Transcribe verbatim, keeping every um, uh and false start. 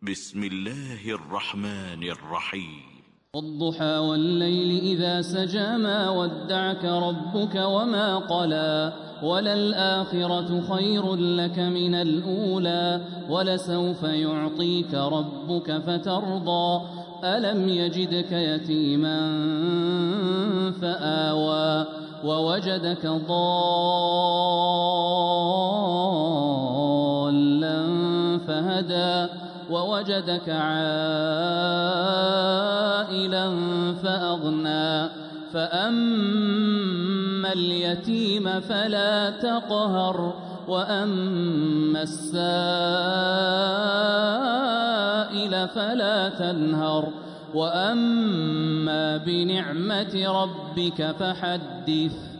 بسم الله الرحمن الرحيم. والضحى والليل إذا سجى ما ودعك ربك وما قلى وللآخرة خير لك من الأولى ولسوف يعطيك ربك فترضى ألم يجدك يتيما فآوى ووجدك ضالا فهدى ووجدك عائلا فأغنى فأما اليتيم فلا تقهر وأما السائل فلا تنهر وأما بنعمة ربك فحدث.